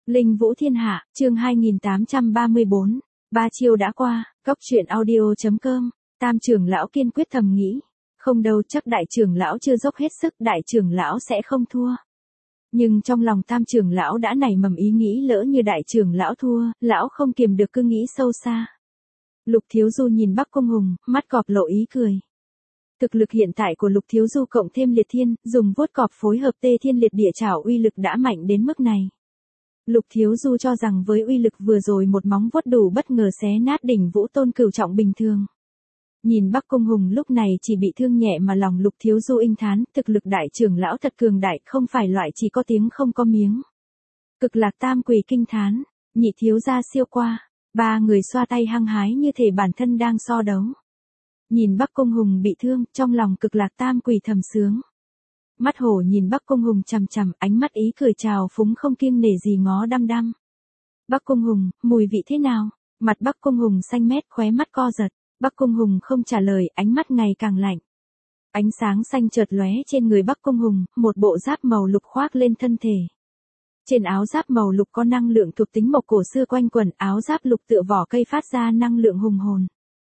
Linh Vũ Thiên Hạ, chương 2834. Ba chiêu đã qua, Cóc truyện audio.com. Tam trưởng lão kiên quyết thầm nghĩ. Không đâu, chắc đại trưởng lão chưa dốc hết sức, đại trưởng lão sẽ không thua. Nhưng trong lòng tam trưởng lão đã nảy mầm ý nghĩ lỡ như đại trưởng lão thua, lão không kiềm được cứ nghĩ sâu xa. Lục Thiếu Du nhìn Bắc Cung Hùng, mắt cọp lộ ý cười. Thực lực hiện tại của Lục Thiếu Du cộng thêm liệt thiên, dùng vuốt cọp phối hợp tê thiên liệt địa trảo uy lực đã mạnh đến mức này. Lục Thiếu Du cho rằng với uy lực vừa rồi một móng vuốt đủ bất ngờ xé nát đỉnh vũ tôn cửu trọng bình thường. Nhìn Bắc Cung Hùng lúc này chỉ bị thương nhẹ mà lòng Lục Thiếu Du inh thán, thực lực đại trưởng lão thật cường đại, không phải loại chỉ có tiếng không có miếng. Cực Lạc Tam Quỳ kinh thán, nhị thiếu gia siêu qua, ba người xoa tay hăng hái như thể bản thân đang so đấu. Nhìn Bắc Cung Hùng bị thương, trong lòng Cực Lạc Tam Quỳ thầm sướng. Mắt hổ nhìn Bắc Cung Hùng chằm chằm, ánh mắt ý cười trào phúng không kiêng nể gì ngó đăm đăm. Bắc Cung Hùng, mùi vị thế nào? Mặt Bắc Cung Hùng xanh mét, khóe mắt co giật. Bắc Cung Hùng không trả lời, ánh mắt ngày càng lạnh. Ánh sáng xanh chợt lóe trên người Bắc Cung Hùng, một bộ giáp màu lục khoác lên thân thể. Trên áo giáp màu lục có năng lượng thuộc tính mộc cổ xưa quanh quẩn, áo giáp lục tựa vỏ cây phát ra năng lượng hùng hồn.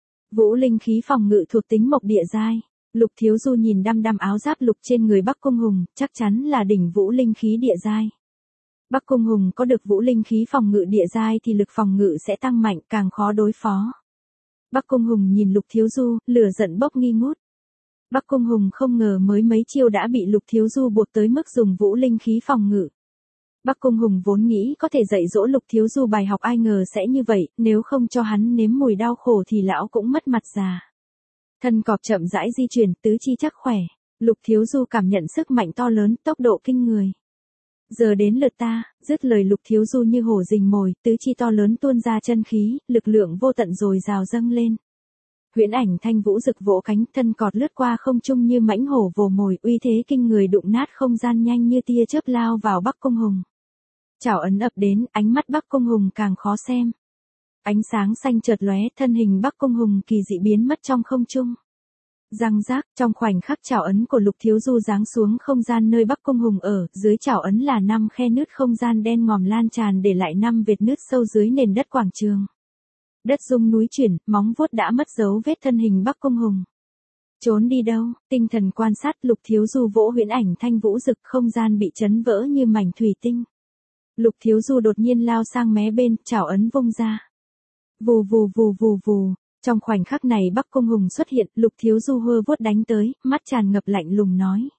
Vũ linh khí phòng ngự thuộc tính mộc địa giai. Lục Thiếu Du nhìn đăm đăm áo giáp lục trên người Bắc Cung Hùng, chắc chắn là đỉnh vũ linh khí địa giai. Bắc Cung Hùng có được vũ linh khí phòng ngự địa giai thì lực phòng ngự sẽ tăng mạnh, càng khó đối phó. Bắc Cung Hùng nhìn Lục Thiếu Du, lửa giận bốc nghi ngút. Bắc Cung Hùng không ngờ mới mấy chiêu đã bị Lục Thiếu Du buộc tới mức dùng vũ linh khí phòng ngự. Bắc Cung Hùng vốn nghĩ có thể dạy dỗ Lục Thiếu Du bài học, ai ngờ sẽ như vậy, nếu không cho hắn nếm mùi đau khổ thì lão cũng mất mặt già. Thân cọp chậm rãi di chuyển, tứ chi chắc khỏe. Lục Thiếu Du cảm nhận sức mạnh to lớn, tốc độ kinh người. Giờ đến lượt ta, dứt lời Lục Thiếu Du như hổ rình mồi, tứ chi to lớn tuôn ra chân khí, lực lượng vô tận dồi dào dâng lên. Huyễn Ảnh Thanh Vũ rực vỗ cánh, thân cọt lướt qua không trung như mãnh hổ vồ mồi, uy thế kinh người đụng nát không gian, nhanh như tia chớp lao vào Bắc Cung Hùng. Chảo ấn ập đến, ánh mắt Bắc Cung Hùng càng khó xem. Ánh sáng xanh chợt lóe, thân hình Bắc Cung Hùng kỳ dị biến mất trong không trung. Răng rác, trong khoảnh khắc chảo ấn của Lục Thiếu Du giáng xuống không gian nơi Bắc Cung Hùng ở, dưới chảo ấn là 5 khe nứt không gian đen ngòm lan tràn để lại 5 vệt nứt sâu dưới nền đất quảng trường. Đất rung núi chuyển, móng vuốt đã mất dấu vết thân hình Bắc Cung Hùng. Trốn đi đâu? Tinh thần quan sát, Lục Thiếu Du vỗ Huyễn Ảnh Thanh Vũ rực, không gian bị chấn vỡ như mảnh thủy tinh. Lục Thiếu Du đột nhiên lao sang mé bên, chảo ấn vung ra. Vù vù vù vù vù, trong khoảnh khắc này Bắc Cung Hùng xuất hiện, Lục Thiếu Du hơ vuốt đánh tới, mắt tràn ngập lạnh lùng nói.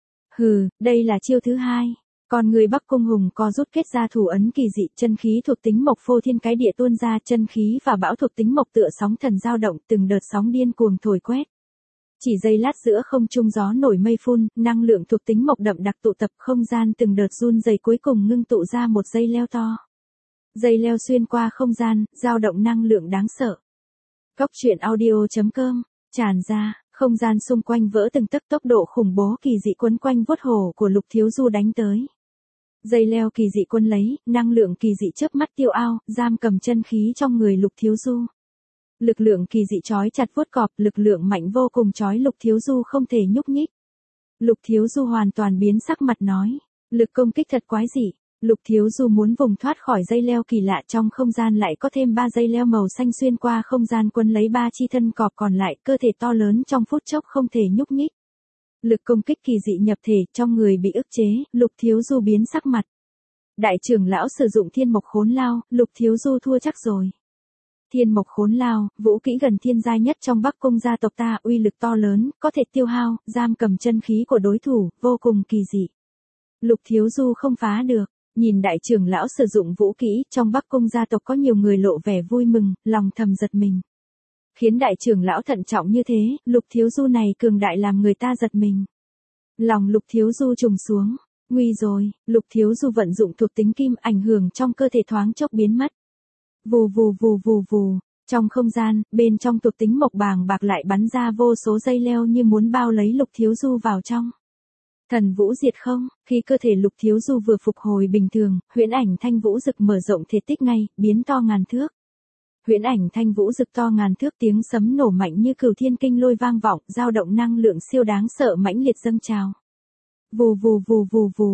Hừ, đây là chiêu thứ hai. Còn người Bắc Cung Hùng co rút kết ra thủ ấn kỳ dị, chân khí thuộc tính mộc phô thiên cái địa tuôn ra, chân khí và bão thuộc tính mộc tựa sóng thần dao động, từng đợt sóng điên cuồng thổi quét. Chỉ giây lát giữa không trung gió nổi mây phun, năng lượng thuộc tính mộc đậm đặc tụ tập, không gian từng đợt run rẩy, cuối cùng ngưng tụ ra một dây leo to. Dây leo xuyên qua không gian, dao động năng lượng đáng sợ. Cóc truyện audio.com, tràn ra, không gian xung quanh vỡ từng tấc, tốc độ khủng bố kỳ dị quấn quanh vuốt hổ của Lục Thiếu Du đánh tới. Dây leo kỳ dị quân lấy, năng lượng kỳ dị chớp mắt tiêu ao, giam cầm chân khí trong người Lục Thiếu Du. Lực lượng kỳ dị trói chặt vuốt cọp, lực lượng mạnh vô cùng trói Lục Thiếu Du không thể nhúc nhích. Lục Thiếu Du hoàn toàn biến sắc mặt nói, lực công kích thật quái dị. Lục Thiếu Du muốn vùng thoát khỏi dây leo kỳ lạ, trong không gian lại có thêm 3 dây leo màu xanh xuyên qua không gian quấn lấy 3 chi thân cọp còn lại, cơ thể to lớn trong phút chốc không thể nhúc nhích. Lực công kích kỳ dị nhập thể, trong người bị ức chế, Lục Thiếu Du biến sắc mặt. Đại trưởng lão sử dụng Thiên Mộc Khốn Lao, Lục Thiếu Du thua chắc rồi. Thiên Mộc Khốn Lao, vũ kỹ gần thiên giai nhất trong Bắc Cung gia tộc ta, uy lực to lớn, có thể tiêu hao, giam cầm chân khí của đối thủ, vô cùng kỳ dị. Lục Thiếu Du không phá được. Nhìn đại trưởng lão sử dụng vũ kỹ, trong Bắc Cung gia tộc có nhiều người lộ vẻ vui mừng, lòng thầm giật mình. Khiến đại trưởng lão thận trọng như thế, Lục Thiếu Du này cường đại làm người ta giật mình. Lòng Lục Thiếu Du trùng xuống, nguy rồi, Lục Thiếu Du vận dụng thuộc tính kim, ảnh hưởng trong cơ thể thoáng chốc biến mất. Vù vù vù vù vù, trong không gian, bên trong thuộc tính mộc bàng bạc lại bắn ra vô số dây leo như muốn bao lấy Lục Thiếu Du vào trong. Thần vũ diệt không, khi cơ thể Lục Thiếu Du vừa phục hồi bình thường, Huyễn Ảnh Thanh Vũ rực mở rộng thể tích ngay, biến to ngàn thước. Huyễn Ảnh Thanh Vũ rực to ngàn thước, tiếng sấm nổ mạnh như cửu thiên kinh lôi vang vọng, dao động năng lượng siêu đáng sợ mãnh liệt dâng trào. Vù vù vù vù vù,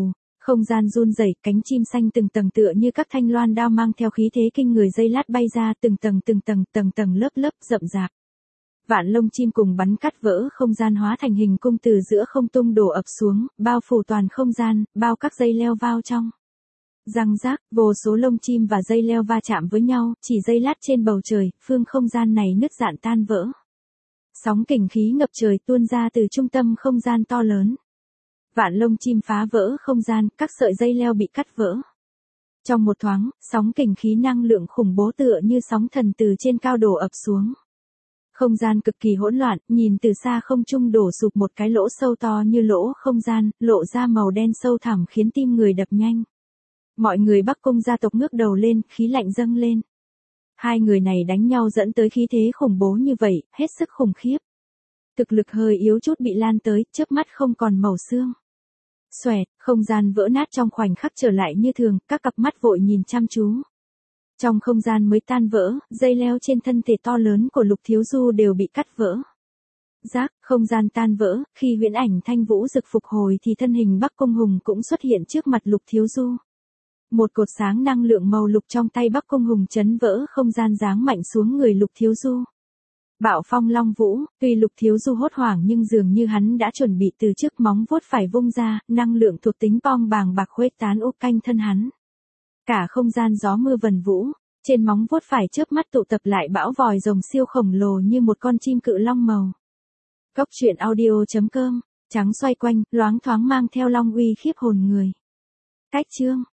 Không gian run rẩy, cánh chim xanh từng tầng tựa như các thanh loan đao mang theo khí thế kinh người dây lát bay ra từng tầng lớp lớp rậm rạp. Vạn lông chim cùng bắn cắt vỡ không gian hóa thành hình cung từ giữa không tung đổ ập xuống, bao phủ toàn không gian, bao các dây leo vào trong. Răng rác, vô số lông chim và dây leo va chạm với nhau, chỉ dây lát trên bầu trời, phương không gian này nứt rạn tan vỡ. Sóng kình khí ngập trời tuôn ra từ trung tâm không gian to lớn. Vạn lông chim phá vỡ không gian, các sợi dây leo bị cắt vỡ. Trong một thoáng, sóng kình khí năng lượng khủng bố tựa như sóng thần từ trên cao đổ ập xuống. Không gian cực kỳ hỗn loạn, nhìn từ xa không trung đổ sụp một cái lỗ sâu to như lỗ không gian, lộ ra màu đen sâu thẳm khiến tim người đập nhanh. Mọi người Bắc Cung gia tộc ngước đầu lên, khí lạnh dâng lên. Hai người này đánh nhau dẫn tới khí thế khủng bố như vậy, hết sức khủng khiếp. Thực lực hơi yếu chút bị lan tới, chớp mắt không còn màu xương. Xoẹt, không gian vỡ nát trong khoảnh khắc trở lại như thường, các cặp mắt vội nhìn chăm chú. Trong không gian mới tan vỡ, dây leo trên thân thể to lớn của Lục Thiếu Du đều bị cắt vỡ. Rác, không gian tan vỡ, khi huyễn ảnh Thanh Vũ Dực phục hồi thì thân hình Bắc Cung Hùng cũng xuất hiện trước mặt Lục Thiếu Du. Một cột sáng năng lượng màu lục trong tay Bắc Cung Hùng chấn vỡ không gian giáng mạnh xuống người Lục Thiếu Du. Bạo phong long vũ, tuy Lục Thiếu Du hốt hoảng nhưng dường như hắn đã chuẩn bị từ trước, móng vuốt phải vung ra, năng lượng thuộc tính bong bàng bạc khuếch tán úp canh thân hắn. Cả không gian gió mưa vần vũ, trên móng vuốt phải chớp mắt tụ tập lại bão vòi rồng siêu khổng lồ như một con chim cự long màu. Cốc truyện audio.com, trắng xoay quanh, loáng thoáng mang theo long uy khiếp hồn người. Cách chương